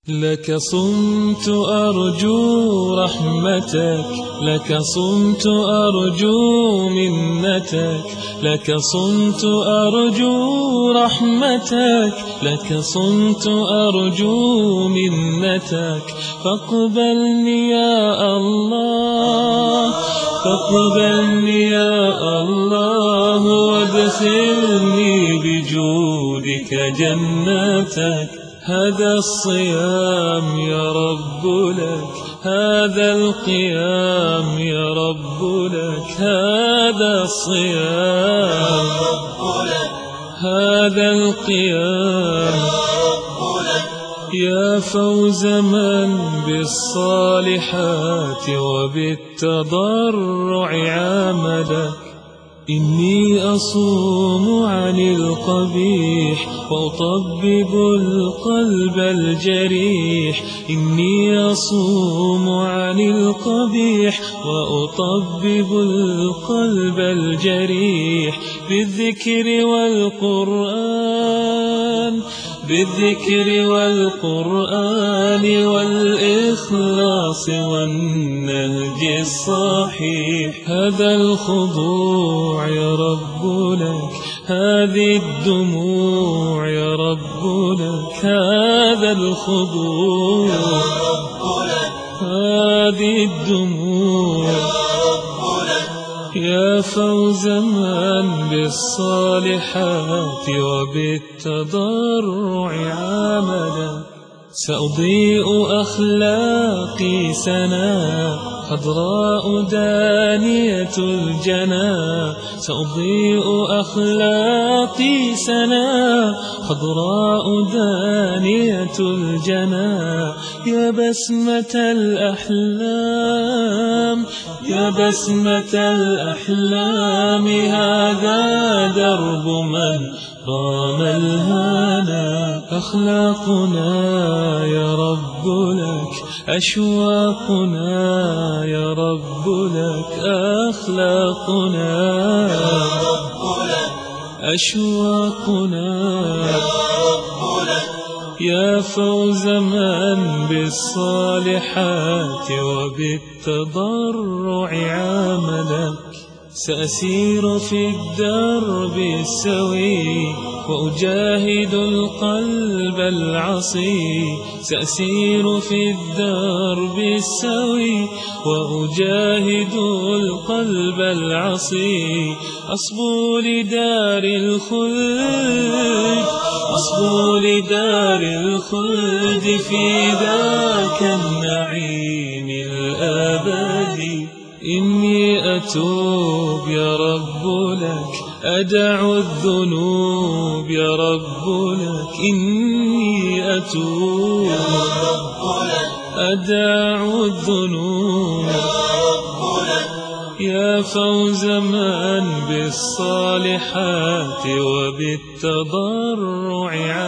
لك صمت أرجو رحمتك، لك صمت أرجو منتك، لك صمت أرجو رحمتك، لك صمت أرجو منتك. فاقبلني يا الله، فاقبلني يا الله، وادخلني بجودك جنتك. هذا الصيام يا رب لك، هذا القيام يا رب لك، هذا الصيام هذا القيام يا فوز من بالصالحات وبالتضرع عامله. إني أصوم عن القبيح وأطبب القلب الجريح، إني أصوم عن القبيح وأطبب القلب الجريح. بالذكر والقرآن، بالذكر والقرآن والإخلاص والنهج الصحيح. هذا الخضوع يا رب لك، هذه الدموع يا رب لك، هذا الخضوع هذه الدموع يا فوز من بالصالحات وبالتضرع عاملا. سأضيء أخلاقي سنا خضراء دانية الجنى، سأضيء أخلاقي سنا خضراء دانية الجنى. يا بسمة الأحلام، يا بسمة الأحلام، هذا درب من رام الهنا. أخلاقنا يا رب لك، أشواقنا يا رب لك، أخلاقنا أشواقنا يا فوز من بالصالحات وبالتضرع عاملك. سأسير في الدرب السوي وأجاهد القلب العصي، سأسير في الدرب السوي وأجاهد القلب العصي. أصبو لدار الخلد، أصبو لدار الخلد، في ذاك النعيم الأبدي. إني أتوب يا رب لك، أدع الذنوب يا رب لك، إني أتوب أدع الذنوب يا فوز من بالصالحات وبالتضرع